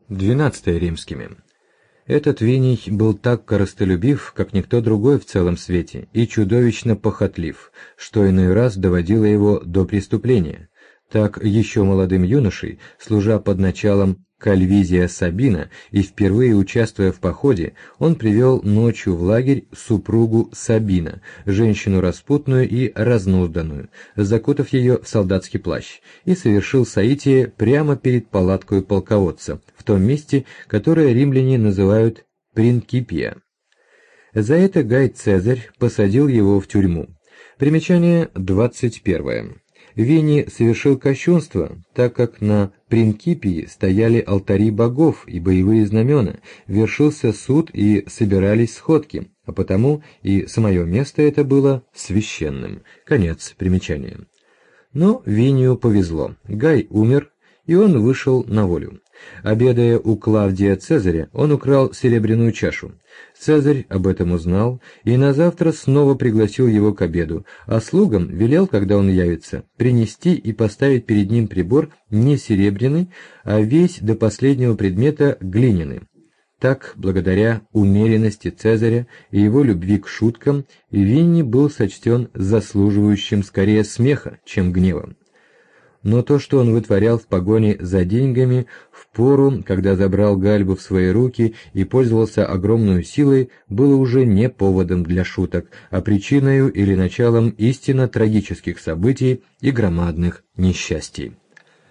12 римскими. Этот Виний был так корыстолюбив, как никто другой в целом свете, и чудовищно похотлив, что иной раз доводило его до преступления. Так, еще молодым юношей, служа под началом Кальвизия Сабина и впервые участвуя в походе, он привел ночью в лагерь супругу Сабина, женщину распутную и разнузданную, закутав ее в солдатский плащ, и совершил соитие прямо перед палаткой полководца, в том месте, которое римляне называют Принкипия. За это Гай Цезарь посадил его в тюрьму. Примечание 21. Виний совершил кощунство, так как на Принкипии стояли алтари богов и боевые знамена, вершился суд и собирались сходки, а потому и самое место это было священным. Конец примечания. Но Винию повезло. Гай умер, и он вышел на волю. Обедая у Клавдия Цезаря, он украл серебряную чашу. Цезарь об этом узнал и назавтра снова пригласил его к обеду, а слугам велел, когда он явится, принести и поставить перед ним прибор не серебряный, а весь до последнего предмета глиняный. Так, благодаря умеренности Цезаря и его любви к шуткам, Винний был сочтен заслуживающим скорее смеха, чем гнева. Но то, что он вытворял в погоне за деньгами, в пору, когда забрал Гальбу в свои руки и пользовался огромной силой, было уже не поводом для шуток, а причиною или началом истинно трагических событий и громадных несчастий.